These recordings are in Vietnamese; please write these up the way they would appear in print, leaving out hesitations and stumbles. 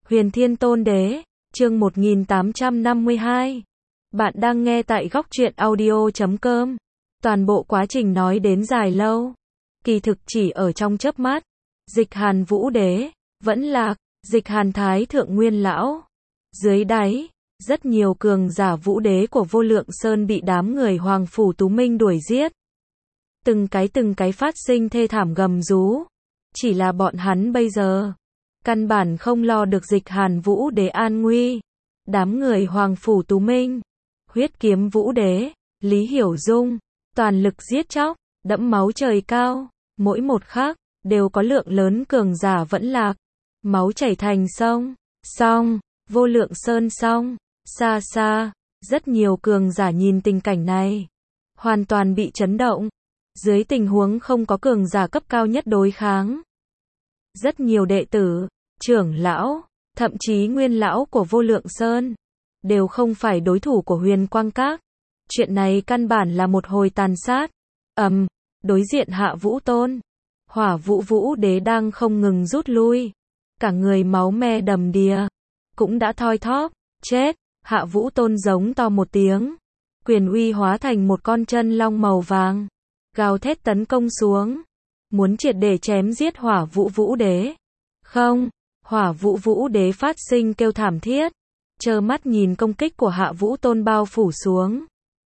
Huyền Thiên Tôn Đế, chương 1852. Bạn đang nghe tại góc truyện audio.com. Toàn bộ quá trình nói đến dài lâu, kỳ thực chỉ ở trong chớp mắt. Dịch Hàn Vũ Đế, vẫn lạc, Dịch Hàn Thái Thượng Nguyên Lão. Dưới đáy, rất nhiều cường giả Vũ Đế của Vô Lượng Sơn bị đám người Hoàng Phủ Tú Minh đuổi giết. Từng cái phát sinh thê thảm gầm rú. Chỉ là bọn hắn bây giờ căn bản không lo được Dịch Hàn Vũ Đế an nguy. Đám người Hoàng Phủ Tú Minh, Huyết Kiếm Vũ Đế, Lý Hiểu Dung, toàn lực giết chóc, đẫm máu trời cao, mỗi một khắc đều có lượng lớn cường giả vẫn lạc, máu chảy thành sông. Xong, Vô Lượng Sơn xong, xa xa, rất nhiều cường giả nhìn tình cảnh này, hoàn toàn bị chấn động. Dưới tình huống không có cường giả cấp cao nhất đối kháng, rất nhiều đệ tử, trưởng lão, thậm chí nguyên lão của Vô Lượng Sơn, đều không phải đối thủ của Huyền Quang Các. Chuyện này căn bản là một hồi tàn sát. Đối diện Hạ Vũ Tôn, Hỏa Vũ Vũ Đế đang không ngừng rút lui, cả người máu me đầm đìa, cũng đã thoi thóp, chết. Hạ Vũ Tôn giống to một tiếng, quyền uy hóa thành một con chân long màu vàng, gào thét tấn công xuống, muốn triệt để chém giết Hỏa Vũ Vũ Đế. Không, Hỏa Vũ Vũ Đế phát sinh kêu thảm thiết, trơ mắt nhìn công kích của Hạ Vũ Tôn bao phủ xuống,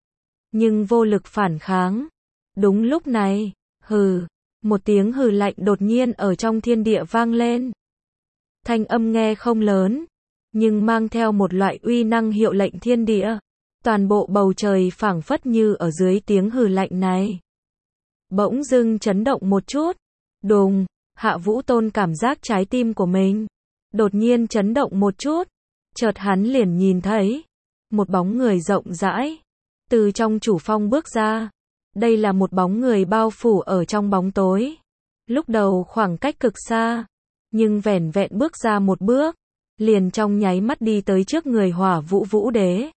nhưng vô lực phản kháng. Đúng lúc này, hừ, một tiếng hừ lạnh đột nhiên ở trong thiên địa vang lên. Thanh âm nghe không lớn, nhưng mang theo một loại uy năng hiệu lệnh thiên địa. Toàn bộ bầu trời phảng phất như ở dưới tiếng hừ lạnh này bỗng dưng chấn động một chút. Đùng, Hạ Vũ Tôn cảm giác trái tim của mình đột nhiên chấn động một chút. Chợt hắn liền nhìn thấy một bóng người rộng rãi từ trong chủ phong bước ra. Đây là một bóng người bao phủ ở trong bóng tối. Lúc đầu khoảng cách cực xa, nhưng vẻn vẹn bước ra một bước, liền trong nháy mắt đi tới trước người Hỏa Vũ Vũ Đế.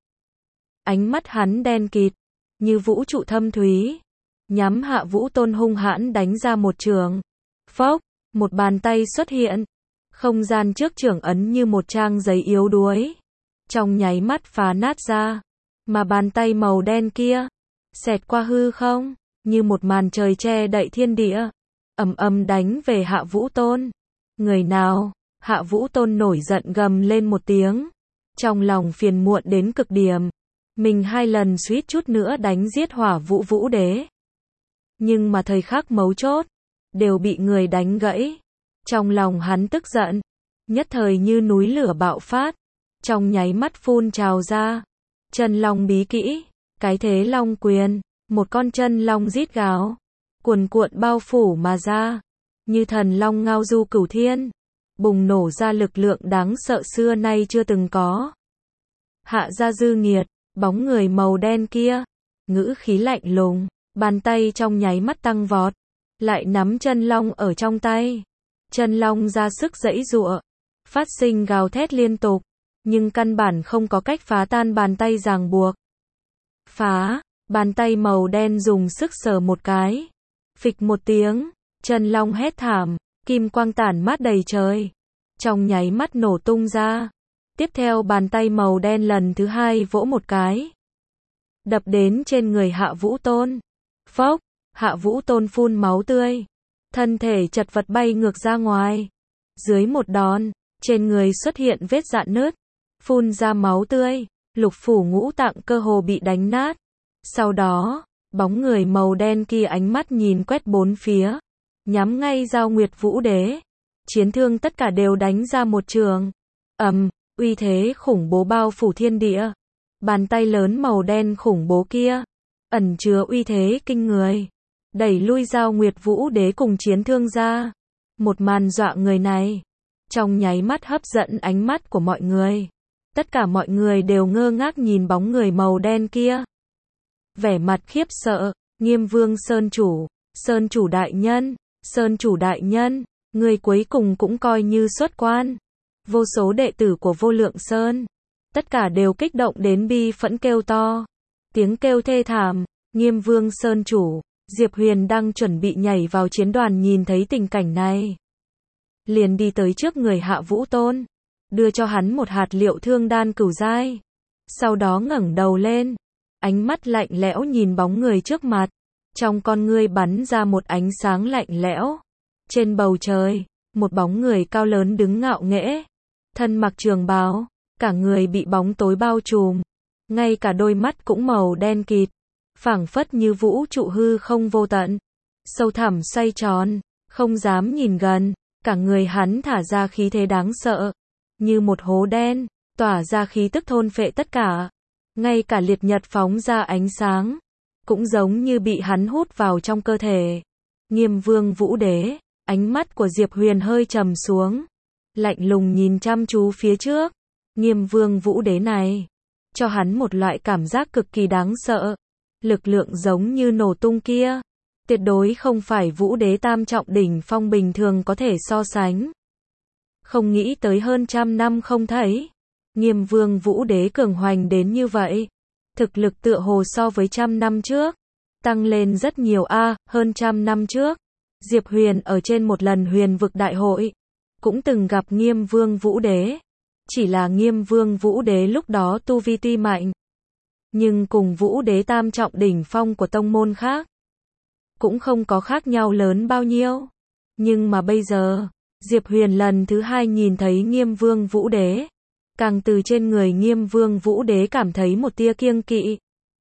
Ánh mắt hắn đen kịt, như vũ trụ thâm thúy, nhắm Hạ Vũ Tôn hung hãn đánh ra một trường. Phốc, một bàn tay xuất hiện, không gian trước trường ấn như một trang giấy yếu đuối, trong nháy mắt phá nát ra, mà bàn tay màu đen kia xẹt qua hư không, như một màn trời che đậy thiên địa, ầm ầm đánh về Hạ Vũ Tôn. Người nào? Hạ Vũ Tôn nổi giận gầm lên một tiếng, trong lòng phiền muộn đến cực điểm. Mình 2 lần suýt chút nữa đánh giết Hỏa Vũ Vũ Đế, nhưng mà thời khắc mấu chốt đều bị người đánh gãy. Trong lòng hắn tức giận, nhất thời như núi lửa bạo phát, trong nháy mắt phun trào ra chân long bí kỹ, cái thế long quyền. Một con chân long rít gào, cuồn cuộn bao phủ mà ra, như thần long ngao du cửu thiên, bùng nổ ra lực lượng đáng sợ xưa nay chưa từng có. Hạ gia dư nghiệt, bóng người màu đen kia, ngữ khí lạnh lùng, bàn tay trong nháy mắt tăng vọt, lại nắm chân long ở trong tay. Chân long ra sức giãy giụa, phát sinh gào thét liên tục, nhưng căn bản không có cách phá tan bàn tay ràng buộc. Phá, bàn tay màu đen dùng sức sờ một cái. Phịch một tiếng, chân long hét thảm, kim quang tản mát đầy trời, trong nháy mắt nổ tung ra. Tiếp theo bàn tay màu đen lần thứ 2 vỗ một cái, đập đến trên người Hạ Vũ Tôn. Phốc, Hạ Vũ Tôn phun máu tươi, thân thể chật vật bay ngược ra ngoài. Dưới một đòn, trên người xuất hiện vết rạn nứt, phun ra máu tươi, lục phủ ngũ tạng cơ hồ bị đánh nát. Sau đó, bóng người màu đen kia ánh mắt nhìn quét bốn phía, nhắm ngay Giao Nguyệt Vũ Đế. Chiến thương tất cả đều đánh ra một trường. Uy thế khủng bố bao phủ thiên địa. Bàn tay lớn màu đen khủng bố kia, ẩn chứa uy thế kinh người, đẩy lui Giao Nguyệt Vũ Đế cùng chiến thương ra. Một màn dọa người này, trong nháy mắt hấp dẫn ánh mắt của mọi người. Tất cả mọi người đều ngơ ngác nhìn bóng người màu đen kia, vẻ mặt khiếp sợ. Nghiêm Vương Sơn chủ đại nhân, Sơn chủ đại nhân, người cuối cùng cũng coi như xuất quan. Vô số đệ tử của Vô Lượng Sơn, tất cả đều kích động đến bi phẫn kêu to, tiếng kêu thê thảm. Nghiêm Vương Sơn chủ, Diệp Huyền đang chuẩn bị nhảy vào chiến đoàn nhìn thấy tình cảnh này, liền đi tới trước người Hạ Vũ Tôn, đưa cho hắn một hạt liệu thương đan cửu giai. Sau đó ngẩng đầu lên, ánh mắt lạnh lẽo nhìn bóng người trước mặt, trong con ngươi bắn ra một ánh sáng lạnh lẽo. Trên bầu trời, một bóng người cao lớn đứng ngạo nghễ, thân mặc trường bào, cả người bị bóng tối bao trùm, ngay cả đôi mắt cũng màu đen kịt, phảng phất như vũ trụ hư không vô tận, sâu thẳm xoay tròn, không dám nhìn gần, cả người hắn thả ra khí thế đáng sợ, như một hố đen, tỏa ra khí tức thôn phệ tất cả, ngay cả liệt nhật phóng ra ánh sáng, cũng giống như bị hắn hút vào trong cơ thể. Nghiêm Vương Vũ Đế, ánh mắt của Diệp Huyền hơi trầm xuống, lạnh lùng nhìn chăm chú phía trước. Nghiêm Vương Vũ Đế này, cho hắn một loại cảm giác cực kỳ đáng sợ, lực lượng giống như nổ tung kia, tuyệt đối không phải Vũ Đế tam trọng đỉnh phong bình thường có thể so sánh. Không nghĩ tới hơn 100 năm không thấy, Nghiêm Vương Vũ Đế cường hoành đến như vậy, thực lực tựa hồ so với 100 năm trước, tăng lên rất nhiều hơn 100 năm trước, Diệp Huyền ở trên một lần Huyền vực đại hội, cũng từng gặp Nghiêm Vương Vũ Đế, chỉ là Nghiêm Vương Vũ Đế lúc đó tu vi tuy mạnh, nhưng cùng Vũ Đế tam trọng đỉnh phong của tông môn khác, cũng không có khác nhau lớn bao nhiêu. Nhưng mà bây giờ, Diệp Huyền lần thứ hai nhìn thấy Nghiêm Vương Vũ Đế, càng từ trên người Nghiêm Vương Vũ Đế cảm thấy một tia kiêng kỵ.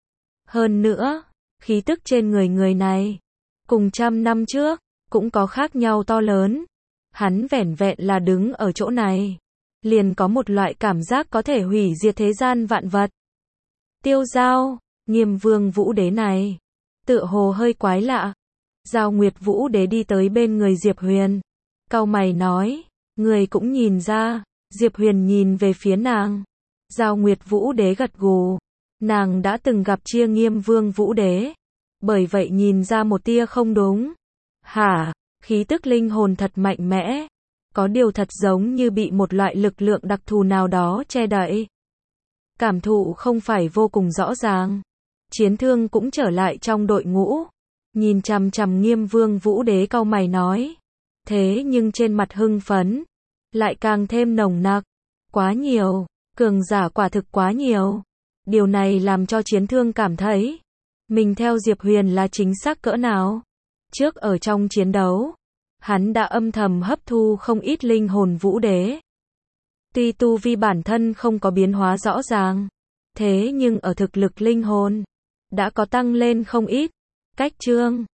Hơn nữa, khí tức trên người người này, cùng 100 năm trước, cũng có khác nhau to lớn. Hắn vẻn vẹn là đứng ở chỗ này, liền có một loại cảm giác có thể hủy diệt thế gian vạn vật. Tiêu Giao, Nghiêm Vương Vũ Đế này, tựa hồ hơi quái lạ. Giao Nguyệt Vũ Đế đi tới bên người Diệp Huyền, cau mày nói, người cũng nhìn ra. Diệp Huyền nhìn về phía nàng. Giao Nguyệt Vũ Đế gật gù, nàng đã từng gặp chia Nghiêm Vương Vũ Đế, bởi vậy nhìn ra một tia không đúng. Hả, khí tức linh hồn thật mạnh mẽ, có điều thật giống như bị một loại lực lượng đặc thù nào đó che đậy. Cảm thụ không phải vô cùng rõ ràng. Chiến Thương cũng trở lại trong đội ngũ, nhìn chằm chằm Nghiêm Vương Vũ Đế cau mày nói, thế nhưng trên mặt hưng phấn lại càng thêm nồng nặc. Quá nhiều, cường giả quả thực quá nhiều. Điều này làm cho Chiến Thương cảm thấy mình theo Diệp Huyền là chính xác cỡ nào. Trước ở trong chiến đấu, hắn đã âm thầm hấp thu không ít linh hồn Vũ Đế. Tuy tu vi bản thân không có biến hóa rõ ràng, thế nhưng ở thực lực linh hồn đã có tăng lên không ít. Cách Trương